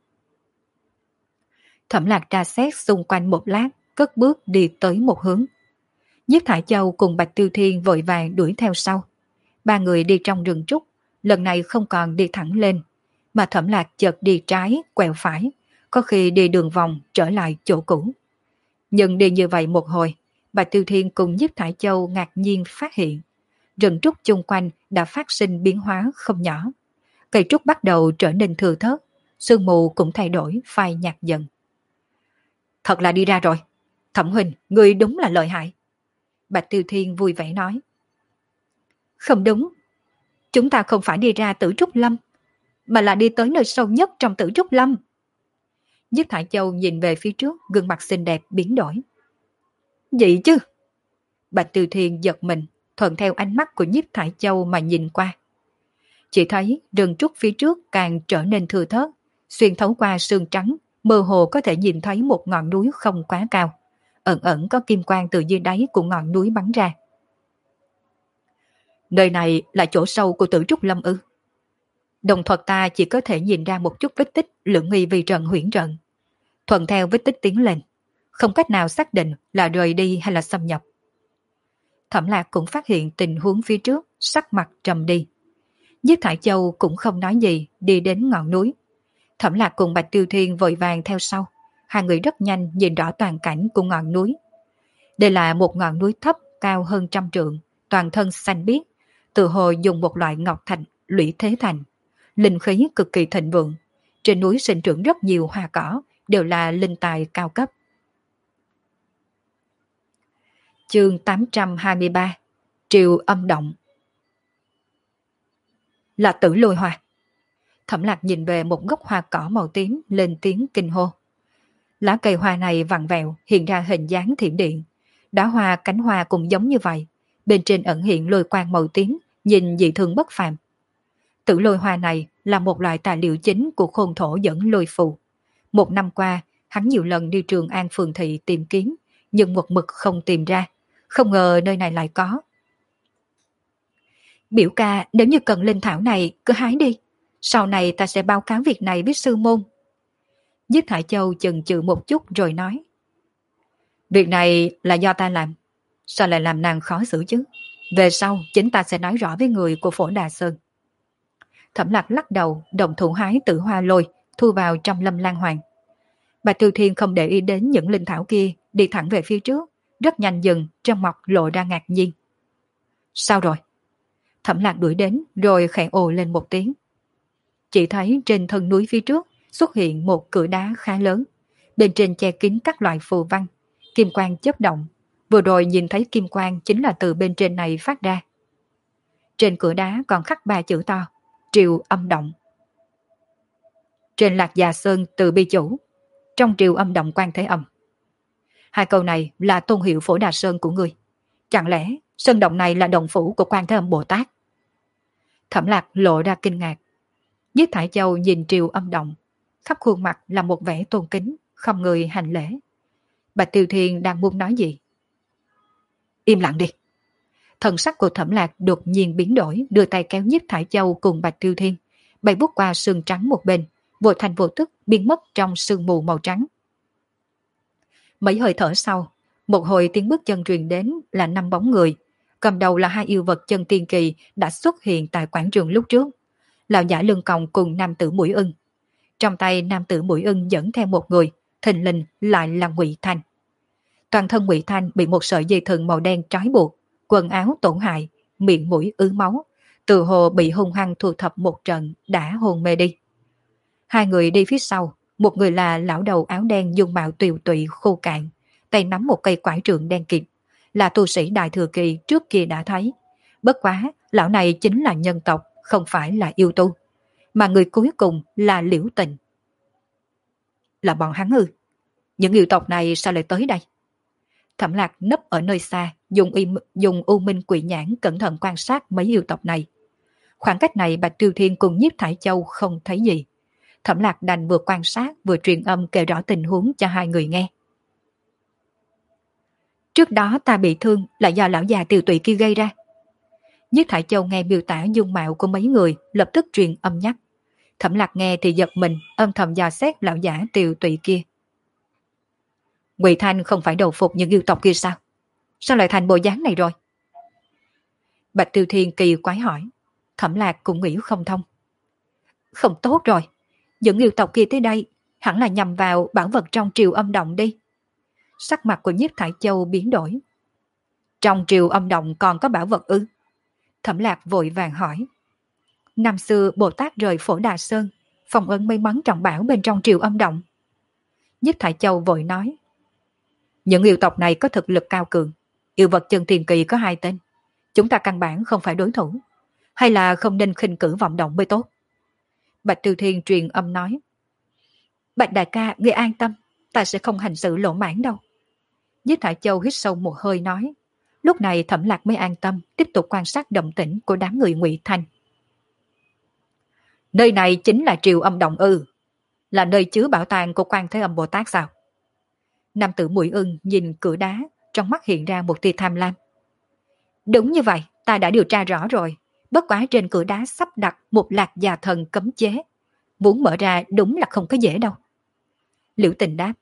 Thẩm Lạc tra xét xung quanh một lát, cất bước đi tới một hướng. Nhiếp Thải Châu cùng Bạch Tiêu Thiên vội vàng đuổi theo sau. Ba người đi trong rừng trúc, lần này không còn đi thẳng lên, mà Thẩm Lạc chợt đi trái, quẹo phải, có khi đi đường vòng trở lại chỗ cũ. Nhưng đi như vậy một hồi, Bạch Tiêu Thiên cùng Nhiếp Thải Châu ngạc nhiên phát hiện, rừng trúc chung quanh đã phát sinh biến hóa không nhỏ. Cây trúc bắt đầu trở nên thừa thớt, sương mù cũng thay đổi phai nhạt dần. Thật là đi ra rồi. Thẩm huynh, ngươi đúng là lợi hại. Bạch Tiêu Thiên vui vẻ nói. Không đúng. Chúng ta không phải đi ra Tử Trúc Lâm, mà là đi tới nơi sâu nhất trong Tử Trúc Lâm. Nhiếp Thải Châu nhìn về phía trước, gương mặt xinh đẹp biến đổi. Vậy chứ? Bạch Tiêu Thiên giật mình, thuận theo ánh mắt của Nhiếp Thải Châu mà nhìn qua. Chỉ thấy rừng trúc phía trước càng trở nên thưa thớt, xuyên thấu qua sương trắng, mơ hồ có thể nhìn thấy một ngọn núi không quá cao. Ẩn ẩn có kim quang từ dưới đáy của ngọn núi bắn ra. Nơi này là chỗ sâu của Tử Trúc Lâm ư? Đồng thuật ta chỉ có thể nhìn ra một chút vết tích lưỡng nghi vì trận huyễn trận. Thuận theo vết tích tiến lên, không cách nào xác định là rời đi hay là xâm nhập. Thẩm Lạc cũng phát hiện tình huống phía trước, sắc mặt trầm đi. Nhiếp Thải Châu cũng không nói gì, đi đến ngọn núi. Thẩm Lạc cùng Bạch Tiêu Thiên vội vàng theo sau. Hai người rất nhanh nhìn rõ toàn cảnh của ngọn núi. Đây là một ngọn núi thấp cao hơn 100 trượng, toàn thân xanh biếc, tự hồ dùng một loại ngọc thạch lũy thế thành. Linh khí cực kỳ thịnh vượng. Trên núi sinh trưởng rất nhiều hoa cỏ, đều là linh tài cao cấp. Chương 823 Triều âm động. Là Tử Lôi Hoa. Thẩm Lạc nhìn về một gốc hoa cỏ màu tím, lên tiếng kinh hô. Lá cây hoa này vặn vẹo, hiện ra hình dáng thiểm điện. Đóa hoa cánh hoa cũng giống như vậy, bên trên ẩn hiện lôi quang màu tím, nhìn dị thường bất phàm. Tử lôi hoa này là một loại tài liệu chính của khôn thổ dẫn lôi phù. Một năm qua, hắn nhiều lần đi Trường An phường thị tìm kiếm, nhưng một mực không tìm ra. Không ngờ nơi này lại có. Biểu ca, nếu như cần linh thảo này, cứ hái đi. Sau này ta sẽ báo cáo việc này với sư môn. Nhiếp Thải Châu chần chừ một chút rồi nói. Việc này là do ta làm. Sao lại làm nàng khó xử chứ? Về sau, chính ta sẽ nói rõ với người của Phổ Đà Sơn. Thẩm Lạc lắc đầu, đồng thủ hái tử hoa lôi, thu vào trong lâm lan hoàng. Bạch Tiêu Thiên không để ý đến những linh thảo kia, đi thẳng về phía trước, rất nhanh dừng, trong mặt lộ ra ngạc nhiên. Sao rồi? Thẩm Lạc đuổi đến, rồi khẽ ồ lên một tiếng. Chỉ thấy trên thân núi phía trước xuất hiện một cửa đá khá lớn, bên trên che kín các loại phù văn, kim quang chớp động. Vừa rồi nhìn thấy kim quang chính là từ bên trên này phát ra. Trên cửa đá còn khắc 3 chữ to, Triều âm động. Trên Lạc Già Sơn từ bi chủ, trong triều âm động Quan Thế Âm. Hai câu này là tôn hiệu Phổ Đà Sơn của ngươi. Chẳng lẽ sơn động này là động phủ của Quan Thế Âm Bồ Tát? Thẩm Lạc lộ ra kinh ngạc. Nhiếp Thải Châu nhìn triều âm động, khắp khuôn mặt là một vẻ tôn kính, không người hành lễ. Bạch Tiêu Thiên đang muốn nói gì? Im lặng đi. Thần sắc của Thẩm Lạc đột nhiên biến đổi, đưa tay kéo Nhiếp Thải Châu cùng Bạch Tiêu Thiên, bay bút qua sương trắng một bên, vô thành vô tức biến mất trong sương mù màu trắng. Mấy hơi thở sau, một hồi tiếng bước chân truyền đến là 5 bóng người, cầm đầu là 2 yêu vật chân tiên kỳ đã xuất hiện tại quảng trường lúc trước. Lão giả lưng còng cùng nam tử mũi ưng. Trong tay nam tử mũi ưng dẫn theo một người, thình lình lại là Ngụy Thanh. Toàn thân Ngụy Thanh bị một sợi dây thừng màu đen trói buộc, quần áo tổn hại, miệng mũi ứ máu, từ hồ bị hung hăng thu thập một trận đã hôn mê đi. 2 người đi phía sau, một người là lão đầu áo đen dung mạo tiều tụy khô cạn, tay nắm một cây quải trượng đen kịt, là tu sĩ Đại Thừa Kỳ trước kia đã thấy. Bất quá, lão này chính là nhân tộc, không phải là yêu tu. Mà người cuối cùng là Liễu Tình. Là bọn hắn ư? Những yêu tộc này sao lại tới đây? Thẩm Lạc nấp ở nơi xa, dùng u minh quỷ nhãn cẩn thận quan sát mấy yêu tộc này. Khoảng cách này Bạch Tiêu Thiên cùng Nhiếp Thải Châu không thấy gì. Thẩm Lạc đành vừa quan sát vừa truyền âm kể rõ tình huống cho 2 người nghe. Trước đó ta bị thương là do lão già tiều tụy kia gây ra. Nhiếp Thải Châu nghe miêu tả dung mạo của mấy người, lập tức truyền âm nhắc. Thẩm Lạc nghe thì giật mình, âm thầm dò xét lão giả tiều tụy kia. Ngụy Thanh không phải đầu phục những yêu tộc kia sao? Sao lại thành bộ dáng này rồi? Bạch Tiêu Thiên kỳ quái hỏi. Thẩm Lạc cũng nghĩ không thông. Không tốt rồi, những yêu tộc kia tới đây hẳn là nhằm vào bảo vật trong triều âm động đi. Sắc mặt của Nhiếp Thải Châu biến đổi. Trong triều âm động còn có bảo vật ư? Thẩm Lạc vội vàng hỏi. Năm xưa Bồ Tát rời Phổ Đà Sơn, phong ấn may mắn trọng bảo bên trong triều âm động. Nhiếp Thải Châu vội nói. Những yêu tộc này có thực lực cao cường, yêu vật chân thiên kỳ có 2 tên. Chúng ta căn bản không phải đối thủ, hay là không nên khinh cử vọng động mới tốt. Bạch Tư Thiên truyền âm nói. Bạch đại ca, ngươi an tâm, ta sẽ không hành sự lỗ mãn đâu. Nhiếp Thải Châu hít sâu một hơi nói. Lúc này Thẩm Lạc mới an tâm tiếp tục quan sát động tĩnh của đám người Ngụy Thanh. Nơi này chính là triều âm động ư? Là nơi chứa bảo tàng của Quan Thế Âm Bồ Tát sao? Nam tử Mũi Ưng nhìn cửa đá, trong mắt hiện ra một tia tham lam. Đúng như vậy, ta đã điều tra rõ rồi. Bất quá trên cửa đá sắp đặt một lạc già thần cấm chế. Muốn mở ra đúng là không có dễ đâu. Liễu Tình đáp.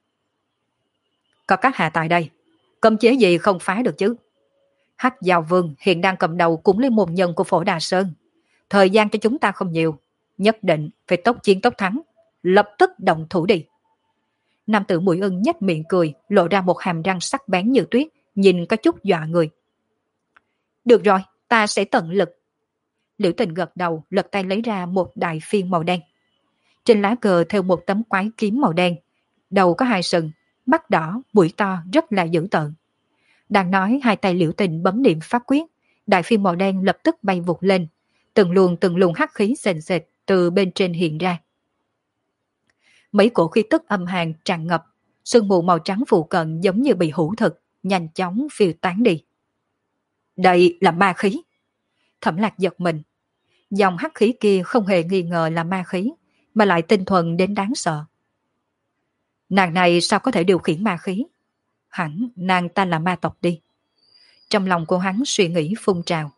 Có các hạ tại đây, cấm chế gì không phá được chứ? Hắc Giao Vương hiện đang cầm đầu cũng lấy môn nhân của Phổ Đà Sơn. Thời gian cho chúng ta không nhiều, nhất định phải tốc chiến tốc thắng, lập tức động thủ đi. Nam tử Mũi Ưng nhếch miệng cười, lộ ra một hàm răng sắc bén như tuyết, nhìn có chút dọa người. Được rồi, ta sẽ tận lực. Liễu Tình gật đầu, lật tay lấy ra một đại phiên màu đen. Trên lá cờ theo một tấm quái kiếm màu đen, đầu có 2 sừng, mắt đỏ, mũi to, rất là dữ tợn. Đang nói, 2 tay Liễu Tình bấm niệm pháp quyết, đại phiên màu đen lập tức bay vụt lên, từng luồng hắc khí sền sệt từ bên trên hiện ra. Mấy cổ khí tức âm hàn tràn ngập, sương mù màu trắng phụ cận giống như bị hủ thực, nhanh chóng phiêu tán đi. Đây là ma khí. Thẩm Lạc giật mình. Dòng hắc khí kia không hề nghi ngờ là ma khí, mà lại tinh thuần đến đáng sợ. Nàng này sao có thể điều khiển ma khí? Hẳn nàng ta là ma tộc đi. Trong lòng cô hắn suy nghĩ phun trào.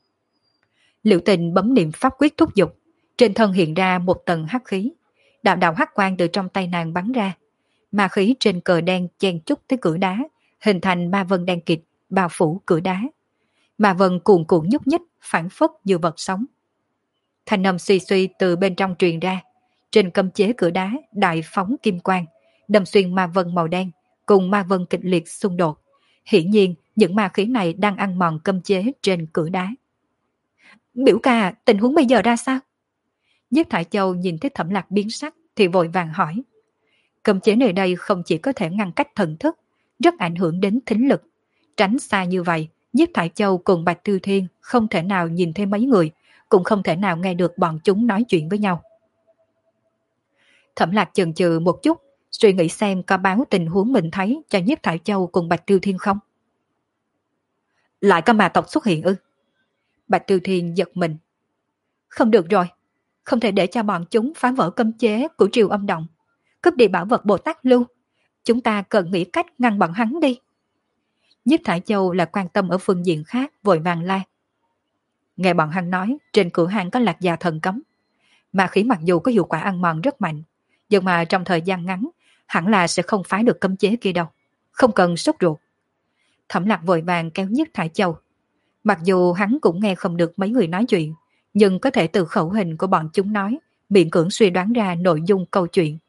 Liễu Tình bấm niệm pháp quyết thúc giục, trên thân hiện ra một tầng hắc khí. Đạo đạo hắc quang từ trong tay nàng bắn ra. Ma khí trên cờ đen chen chúc tới cửa đá, hình thành ma vân đen kịt, bao phủ cửa đá. Ma vân cuồn cuộn nhúc nhích, phản phất như vật sống. Thanh âm suy suy từ bên trong truyền ra. Trên cấm chế cửa đá, đại phóng kim quang, đâm xuyên ma vân màu đen, cùng ma vân kịch liệt xung đột. Hiển nhiên, những ma khí này đang ăn mòn cấm chế trên cửa đá. Biểu ca, tình huống bây giờ ra sao? Nhiếp Thải Châu nhìn thấy Thẩm Lạc biến sắc thì vội vàng hỏi. Cấm chế nơi đây không chỉ có thể ngăn cách thần thức, rất ảnh hưởng đến thính lực. Tránh xa như vậy, Nhiếp Thải Châu cùng Bạch Tư Thiên không thể nào nhìn thấy mấy người, cũng không thể nào nghe được bọn chúng nói chuyện với nhau. Thẩm Lạc chần chừ một chút, suy nghĩ xem có báo tình huống mình thấy cho Nhiếp Thải Châu cùng Bạch Tư Thiên không. Lại có ma tộc xuất hiện ư? Bạch Tư Thiên giật mình. Không được rồi, không thể để cho bọn chúng phá vỡ cấm chế của triều âm động, cướp đi bảo vật Bồ Tát Lưu. Chúng ta cần nghĩ cách ngăn bọn hắn đi. Nhiếp Thải Châu là quan tâm ở phương diện khác, vội vàng la. Nghe bọn hắn nói trên cửa hàng có lạc già thần cấm. Ma khí mặc dù có hiệu quả ăn mòn rất mạnh, nhưng mà trong thời gian ngắn hẳn là sẽ không phá được cấm chế kia đâu. Không cần sốt ruột. Thẩm Lạc vội vàng kéo Nhiếp Thải Châu. Mặc dù hắn cũng nghe không được mấy người nói chuyện, nhưng có thể từ khẩu hình của bọn chúng nói, miễn cưỡng suy đoán ra nội dung câu chuyện.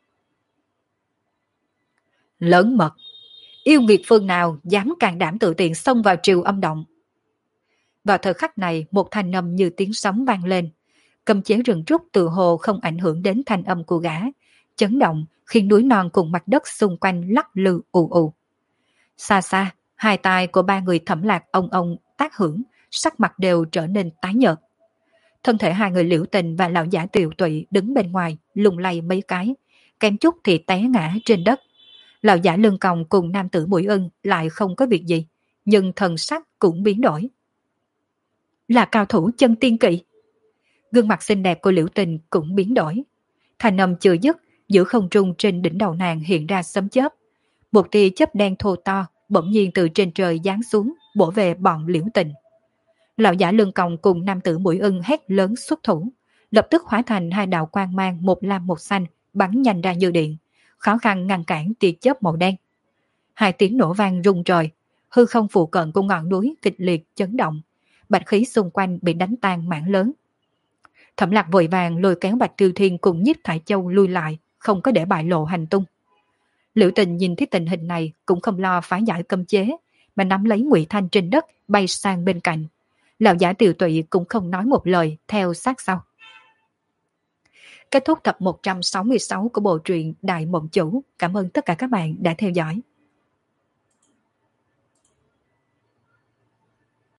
Lớn mật, yêu nghiệt phương nào dám can đảm tự tiện xông vào triều âm động. Vào thời khắc này, một thanh âm như tiếng sấm vang lên. Cấm chế rừng trúc từ hồ không ảnh hưởng đến thanh âm của gã, chấn động khiến núi non cùng mặt đất xung quanh lắc lư ù ù. Xa xa, 2 tai của 3 người Thẩm Lạc ông tác hưởng, sắc mặt đều trở nên tái nhợt. Thân thể 2 người Liễu Tình và lão giả Tiều Tụy đứng bên ngoài, lung lay mấy cái, kém chút thì té ngã trên đất. Lão giả lưng còng cùng nam tử Mũi Ưng lại không có việc gì, nhưng thần sắc cũng biến đổi. Là cao thủ chân tiên kỵ. Gương mặt xinh đẹp của Liễu Tình cũng biến đổi. Thanh âm chưa dứt, giữa không trung trên đỉnh đầu nàng hiện ra sấm chớp. Một tia chớp đen thô to bỗng nhiên từ trên trời giáng xuống, bổ về bọn Liễu Tình. Lão giả lưng còng cùng nam tử Mũi Ưng hét lớn xuất thủ, lập tức hóa thành 2 đạo quang mang, một lam một xanh, bắn nhanh ra như điện, khó khăn ngăn cản tia chớp màu đen. 2 tiếng nổ vang rung trời, hư không phụ cận của ngọn núi kịch liệt chấn động, bạch khí xung quanh bị đánh tan mảng lớn. Thẩm Lạc vội vàng lôi kéo Bạch Tư Thiên cùng Nhiếp Thải Châu lui lại, không có để bại lộ hành tung. Liễu Tình nhìn thấy tình hình này cũng không lo phá giải cấm chế, mà nắm lấy Ngụy Thanh trên đất bay sang bên cạnh. Lão giả Tiều Tụy cũng không nói một lời, theo sát sau. Kết thúc tập 166 của bộ truyện Đại Mộng Chủ. Cảm ơn tất cả các bạn đã theo dõi.